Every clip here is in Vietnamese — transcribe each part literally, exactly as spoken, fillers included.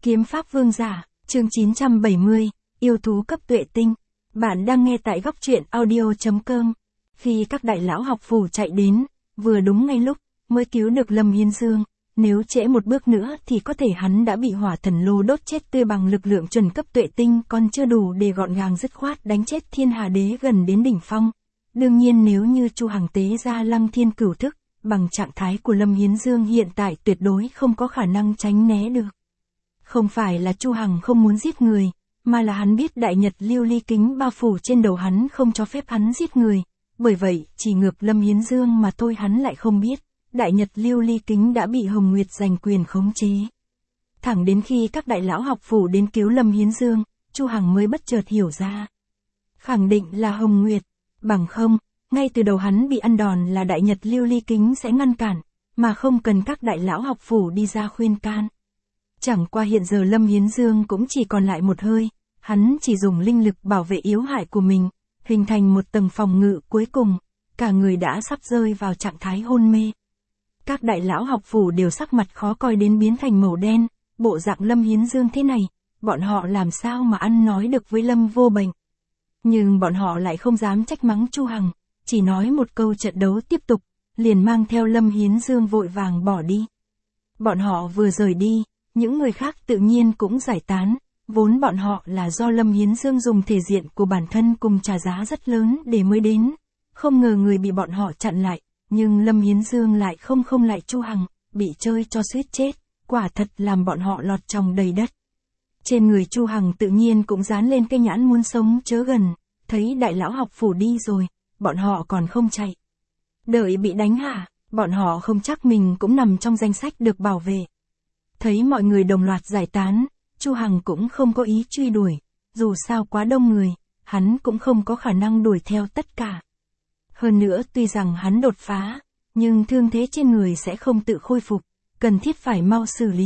Kiếm Pháp Vương Giả, chương chín trăm bảy mươi, yêu thú cấp tuệ tinh. Bạn đang nghe tại góc truyện audio chấm com. Khi các đại lão học phủ chạy đến, vừa đúng ngay lúc, mới cứu được Lâm Hiến Dương. Nếu trễ một bước nữa thì có thể hắn đã bị hỏa thần lô đốt chết tươi bằng lực lượng chuẩn cấp tuệ tinh, còn chưa đủ để gọn gàng dứt khoát đánh chết Thiên Hà Đế gần đến đỉnh phong. Đương nhiên nếu như Chu Hằng tế ra Lăng Thiên Cửu Thức, bằng trạng thái của Lâm Hiến Dương hiện tại tuyệt đối không có khả năng tránh né được. Không phải là Chu Hằng không muốn giết người, mà là hắn biết đại nhật lưu ly kính bao phủ trên đầu hắn không cho phép hắn giết người. Bởi vậy, chỉ ngược Lâm Hiến Dương mà thôi hắn lại không biết, đại nhật lưu ly kính đã bị Hồng Nguyệt giành quyền khống chế. Thẳng đến khi các đại lão học phủ đến cứu Lâm Hiến Dương, Chu Hằng mới bất chợt hiểu ra. Khẳng định là Hồng Nguyệt, bằng không, ngay từ đầu hắn bị ăn đòn là đại nhật lưu ly kính sẽ ngăn cản, mà không cần các đại lão học phủ đi ra khuyên can. Chẳng qua hiện giờ Lâm Hiến Dương cũng chỉ còn lại một hơi, hắn chỉ dùng linh lực bảo vệ yếu hại của mình, hình thành một tầng phòng ngự cuối cùng, cả người đã sắp rơi vào trạng thái hôn mê. Các đại lão học phủ đều sắc mặt khó coi đến biến thành màu đen, bộ dạng Lâm Hiến Dương thế này, bọn họ làm sao mà ăn nói được với Lâm Vô Bệnh. Nhưng bọn họ lại không dám trách mắng Chu Hằng, chỉ nói một câu trận đấu tiếp tục, liền mang theo Lâm Hiến Dương vội vàng bỏ đi. Bọn họ vừa rời đi, những người khác tự nhiên cũng giải tán, vốn bọn họ là do Lâm Hiến Dương dùng thể diện của bản thân cùng trả giá rất lớn để mới đến, không ngờ người bị bọn họ chặn lại, nhưng Lâm Hiến Dương lại không không lại Chu Hằng, bị chơi cho suýt chết, quả thật làm bọn họ lọt chồng đầy đất. Trên người Chu Hằng tự nhiên cũng dán lên cái nhãn muốn sống chớ gần, thấy đại lão học phủ đi rồi, bọn họ còn không chạy. Đợi bị đánh hả, bọn họ không chắc mình cũng nằm trong danh sách được bảo vệ. Thấy mọi người đồng loạt giải tán, Chu Hằng cũng không có ý truy đuổi, dù sao quá đông người, hắn cũng không có khả năng đuổi theo tất cả. Hơn nữa tuy rằng hắn đột phá, nhưng thương thế trên người sẽ không tự khôi phục, cần thiết phải mau xử lý.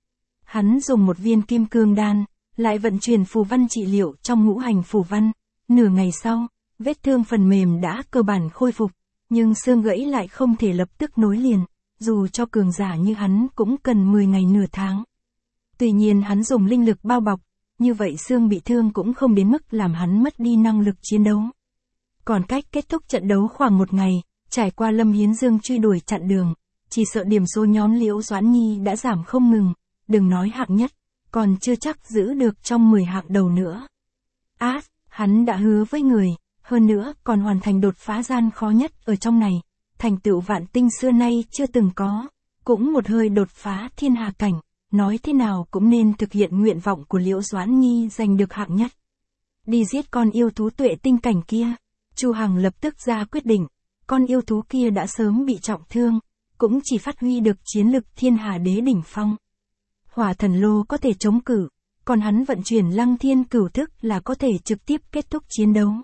Hắn dùng một viên kim cương đan, lại vận chuyển phù văn trị liệu trong ngũ hành phù văn, nửa ngày sau, vết thương phần mềm đã cơ bản khôi phục, nhưng xương gãy lại không thể lập tức nối liền, dù cho cường giả như hắn cũng cần mười ngày nửa tháng. Tuy nhiên hắn dùng linh lực bao bọc, như vậy xương bị thương cũng không đến mức làm hắn mất đi năng lực chiến đấu. Còn cách kết thúc trận đấu khoảng một ngày, trải qua Lâm Hiến Dương truy đuổi chặn đường, chỉ sợ điểm số nhóm Liễu Doãn Nhi đã giảm không ngừng, đừng nói hạng nhất, còn chưa chắc giữ được trong mười hạng đầu nữa. Á, à, hắn đã hứa với người, hơn nữa còn hoàn thành đột phá gian khó nhất ở trong này, thành tựu vạn tinh xưa nay chưa từng có, cũng một hơi đột phá thiên hà cảnh, nói thế nào cũng nên thực hiện nguyện vọng của Liễu Doãn Nhi giành được hạng nhất. Đi giết con yêu thú tuệ tinh cảnh kia. Chu Hằng lập tức ra quyết định, con yêu thú kia đã sớm bị trọng thương, cũng chỉ phát huy được chiến lực Thiên Hà Đế đỉnh phong. Hỏa thần lô có thể chống cự, còn hắn vận chuyển Lăng Thiên Cửu Thức là có thể trực tiếp kết thúc chiến đấu.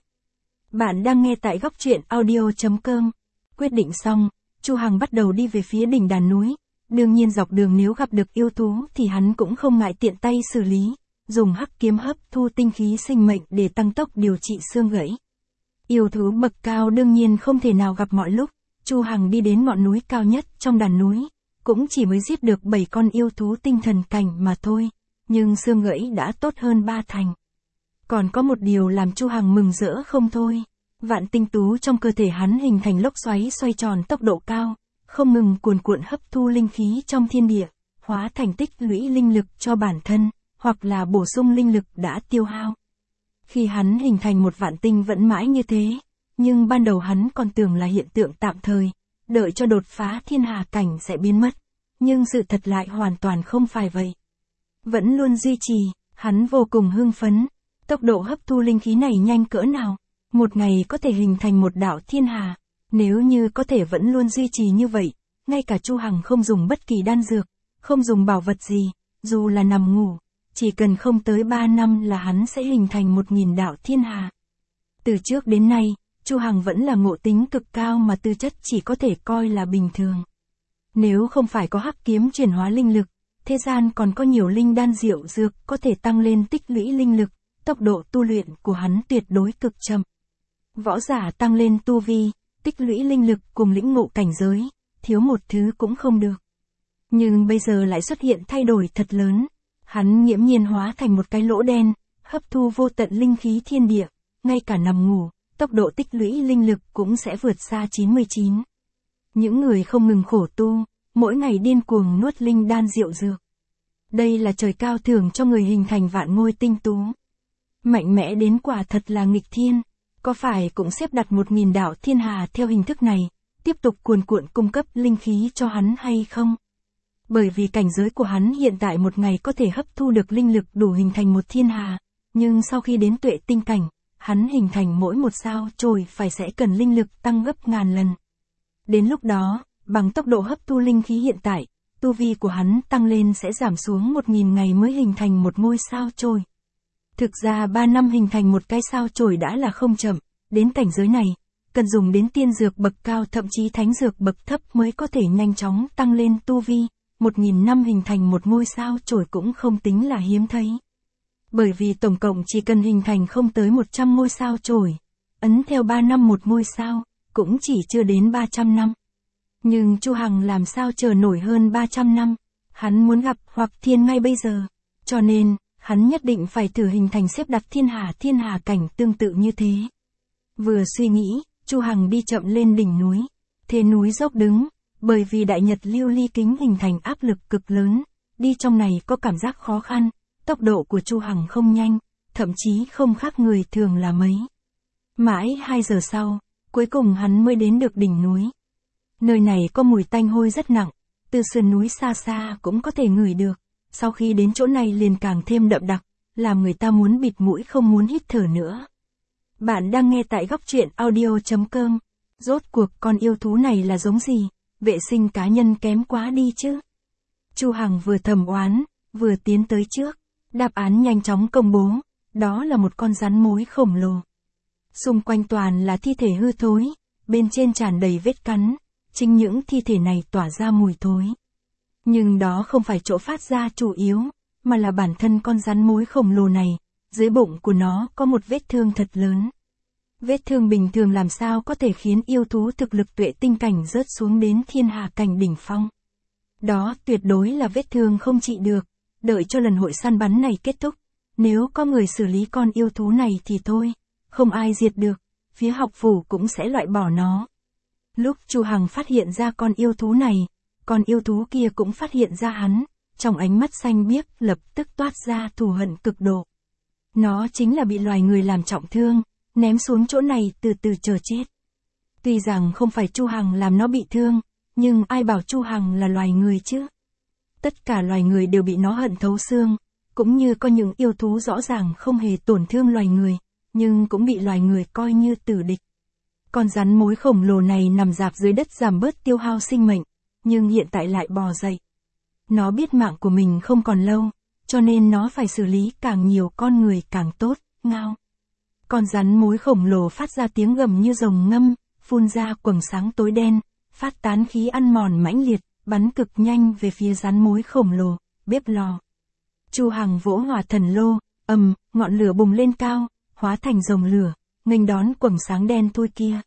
Bạn đang nghe tại góc truyện audio chấm com. Quyết định xong, Chu Hằng bắt đầu đi về phía đỉnh đàn núi, đương nhiên dọc đường nếu gặp được yêu thú thì hắn cũng không ngại tiện tay xử lý, dùng hắc kiếm hấp thu tinh khí sinh mệnh để tăng tốc điều trị xương gãy. Yêu thú bậc cao đương nhiên không thể nào gặp mọi lúc, Chu Hằng đi đến ngọn núi cao nhất trong đàn núi, cũng chỉ mới giết được bảy con yêu thú tinh thần cảnh mà thôi, nhưng xương gãy đã tốt hơn ba thành. Còn có một điều làm Chu Hằng mừng rỡ không thôi, vạn tinh tú trong cơ thể hắn hình thành lốc xoáy xoay tròn tốc độ cao, không ngừng cuồn cuộn hấp thu linh khí trong thiên địa, hóa thành tích lũy linh lực cho bản thân, hoặc là bổ sung linh lực đã tiêu hao. Khi hắn hình thành một vạn tinh vẫn mãi như thế, nhưng ban đầu hắn còn tưởng là hiện tượng tạm thời, đợi cho đột phá thiên hà cảnh sẽ biến mất, nhưng sự thật lại hoàn toàn không phải vậy. Vẫn luôn duy trì, hắn vô cùng hưng phấn, tốc độ hấp thu linh khí này nhanh cỡ nào, một ngày có thể hình thành một đạo thiên hà, nếu như có thể vẫn luôn duy trì như vậy, ngay cả Chu Hằng không dùng bất kỳ đan dược, không dùng bảo vật gì, dù là nằm ngủ, chỉ cần không tới ba năm là hắn sẽ hình thành một nghìn đạo thiên hà. Từ trước đến nay, Chu Hằng vẫn là ngộ tính cực cao mà tư chất chỉ có thể coi là bình thường. Nếu không phải có hắc kiếm chuyển hóa linh lực, thế gian còn có nhiều linh đan diệu dược có thể tăng lên tích lũy linh lực, tốc độ tu luyện của hắn tuyệt đối cực chậm. Võ giả tăng lên tu vi, tích lũy linh lực cùng lĩnh ngộ cảnh giới, thiếu một thứ cũng không được. Nhưng bây giờ lại xuất hiện thay đổi thật lớn. Hắn nghiễm nhiên hóa thành một cái lỗ đen, hấp thu vô tận linh khí thiên địa, ngay cả nằm ngủ, tốc độ tích lũy linh lực cũng sẽ vượt xa chín mươi chín. Những người không ngừng khổ tu, mỗi ngày điên cuồng nuốt linh đan diệu dược. Đây là trời cao thưởng cho người hình thành vạn ngôi tinh tú. Mạnh mẽ đến quả thật là nghịch thiên, có phải cũng xếp đặt một nghìn đạo thiên hà theo hình thức này, tiếp tục cuồn cuộn cung cấp linh khí cho hắn hay không? Bởi vì cảnh giới của hắn hiện tại một ngày có thể hấp thu được linh lực đủ hình thành một thiên hà, nhưng sau khi đến tuệ tinh cảnh, hắn hình thành mỗi một sao chổi phải sẽ cần linh lực tăng gấp ngàn lần. Đến lúc đó, bằng tốc độ hấp thu linh khí hiện tại, tu vi của hắn tăng lên sẽ giảm xuống một nghìn ngày mới hình thành một ngôi sao chổi. Thực ra ba năm hình thành một cái sao chổi đã là không chậm, đến cảnh giới này, cần dùng đến tiên dược bậc cao thậm chí thánh dược bậc thấp mới có thể nhanh chóng tăng lên tu vi, một nghìn năm hình thành một ngôi sao chổi cũng không tính là hiếm thấy. Bởi vì tổng cộng chỉ cần hình thành không tới một trăm ngôi sao chổi, ấn theo ba năm một ngôi sao, cũng chỉ chưa đến ba trăm năm. Nhưng Chu Hằng làm sao chờ nổi hơn ba trăm năm, hắn muốn gặp Hoặc Thiên ngay bây giờ, cho nên, hắn nhất định phải thử hình thành xếp đặt thiên hà thiên hà cảnh tương tự như thế. Vừa suy nghĩ, Chu Hằng đi chậm lên đỉnh núi, thế núi dốc đứng, bởi vì đại nhật lưu ly kính hình thành áp lực cực lớn, đi trong này có cảm giác khó khăn, tốc độ của Chu Hằng không nhanh, thậm chí không khác người thường là mấy. Mãi hai giờ sau, cuối cùng hắn mới đến được đỉnh núi. Nơi này có mùi tanh hôi rất nặng, từ sườn núi xa xa cũng có thể ngửi được, sau khi đến chỗ này liền càng thêm đậm đặc, làm người ta muốn bịt mũi không muốn hít thở nữa. Bạn đang nghe tại góc truyện audio chấm com. Rốt cuộc con yêu thú này là giống gì? Vệ sinh cá nhân kém quá đi chứ. Chu Hằng vừa thầm oán, vừa tiến tới trước. Đáp án nhanh chóng công bố, đó là một con rắn mối khổng lồ. Xung quanh toàn là thi thể hư thối, bên trên tràn đầy vết cắn, chính những thi thể này tỏa ra mùi thối. Nhưng đó không phải chỗ phát ra chủ yếu, mà là bản thân con rắn mối khổng lồ này, dưới bụng của nó có một vết thương thật lớn. Vết thương bình thường làm sao có thể khiến yêu thú thực lực tuệ tinh cảnh rớt xuống đến thiên hà cảnh đỉnh phong. Đó tuyệt đối là vết thương không trị được, đợi cho lần hội săn bắn này kết thúc, nếu có người xử lý con yêu thú này thì thôi, không ai diệt được, phía học phủ cũng sẽ loại bỏ nó. Lúc Chu Hằng phát hiện ra con yêu thú này, con yêu thú kia cũng phát hiện ra hắn, trong ánh mắt xanh biếc lập tức toát ra thù hận cực độ. Nó chính là bị loài người làm trọng thương, ném xuống chỗ này từ từ chờ chết. Tuy rằng không phải Chu Hằng làm nó bị thương, nhưng ai bảo Chu Hằng là loài người chứ? Tất cả loài người đều bị nó hận thấu xương, cũng như có những yêu thú rõ ràng không hề tổn thương loài người, nhưng cũng bị loài người coi như tử địch. Con rắn mối khổng lồ này nằm rạp dưới đất giảm bớt tiêu hao sinh mệnh, nhưng hiện tại lại bò dậy. Nó biết mạng của mình không còn lâu, cho nên nó phải xử lý càng nhiều con người càng tốt, ngao. Con rắn mối khổng lồ phát ra tiếng gầm như rồng ngâm, phun ra quầng sáng tối đen, phát tán khí ăn mòn mãnh liệt, bắn cực nhanh về phía rắn mối khổng lồ, bếp lò. Chu Hằng vỗ hỏa thần lô, ầm, ngọn lửa bùng lên cao, hóa thành rồng lửa, nghênh đón quầng sáng đen thui kia.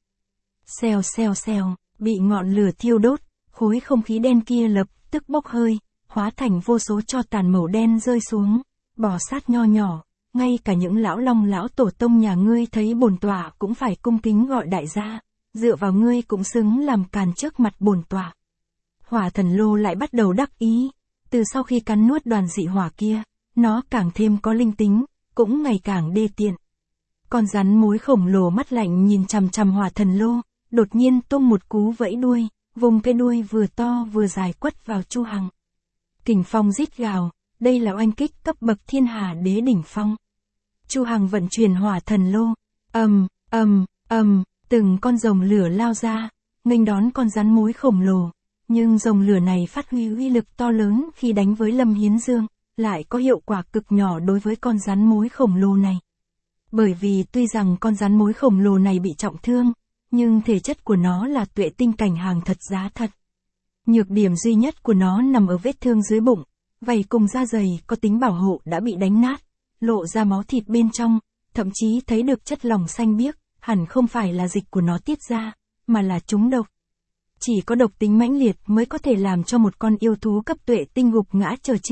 Xèo xèo xèo, bị ngọn lửa thiêu đốt, khối không khí đen kia lập tức bốc hơi, hóa thành vô số tro tàn màu đen rơi xuống, bò sát nho nhỏ, ngay cả những lão long lão tổ tông nhà ngươi thấy bổn tọa cũng phải cung kính gọi đại gia, dựa vào ngươi cũng xứng làm càn trước mặt bổn tọa. Hỏa thần lô lại bắt đầu đắc ý, từ sau khi cắn nuốt đoàn dị hỏa kia, nó càng thêm có linh tính, cũng ngày càng đê tiện. Con rắn mối khổng lồ mắt lạnh nhìn chằm chằm hỏa thần lô, đột nhiên tung một cú vẫy đuôi, vùng cái đuôi vừa to vừa dài quất vào Chu Hằng. Kình phong rít gào, đây là oanh kích cấp bậc thiên hà đế đỉnh phong. Chu Hằng vận chuyển hỏa thần lô, ầm, ầm, ầm, từng con rồng lửa lao ra, nghênh đón con rắn mối khổng lồ, nhưng rồng lửa này phát huy uy lực to lớn khi đánh với Lâm Hiến Dương, lại có hiệu quả cực nhỏ đối với con rắn mối khổng lồ này. Bởi vì tuy rằng con rắn mối khổng lồ này bị trọng thương, nhưng thể chất của nó là tuệ tinh cảnh hàng thật giá thật. Nhược điểm duy nhất của nó nằm ở vết thương dưới bụng, vảy cùng da dày có tính bảo hộ đã bị đánh nát, lộ ra máu thịt bên trong, thậm chí thấy được chất lỏng xanh biếc, hẳn không phải là dịch của nó tiết ra, mà là trúng độc. Chỉ có độc tính mãnh liệt mới có thể làm cho một con yêu thú cấp tuệ tinh gục ngã chờ chết,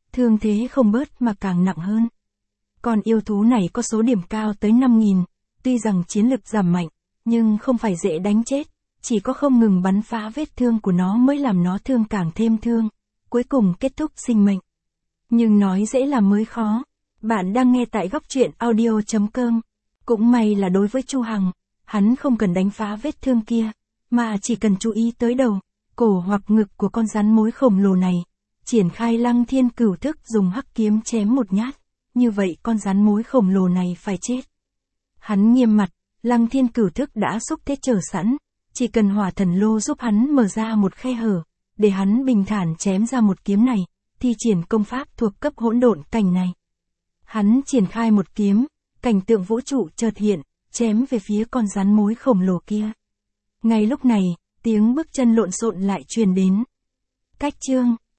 thương thế không bớt mà càng nặng hơn. Con yêu thú này có số điểm cao tới năm nghìn, tuy rằng chiến lực giảm mạnh, nhưng không phải dễ đánh chết, chỉ có không ngừng bắn phá vết thương của nó mới làm nó thương càng thêm thương, cuối cùng kết thúc sinh mệnh. Nhưng nói dễ làm mới khó. Bạn đang nghe tại góc truyện audio chấm com. Cũng may là đối với Chu Hằng, hắn không cần đánh phá vết thương kia, mà chỉ cần chú ý tới đầu, cổ hoặc ngực của con rắn mối khổng lồ này, triển khai Lăng Thiên Cửu Thức dùng hắc kiếm chém một nhát, như vậy con rắn mối khổng lồ này phải chết. Hắn nghiêm mặt, Lăng Thiên Cửu Thức đã xúc thế chờ sẵn, chỉ cần Hỏa Thần Lô giúp hắn mở ra một khe hở, để hắn bình thản chém ra một kiếm này, thi triển công pháp thuộc cấp hỗn độn cảnh này. Hắn triển khai một kiếm, cảnh tượng vũ trụ chợt hiện, chém về phía con rắn mối khổng lồ kia. Ngay lúc này, tiếng bước chân lộn xộn lại truyền đến. Cách chương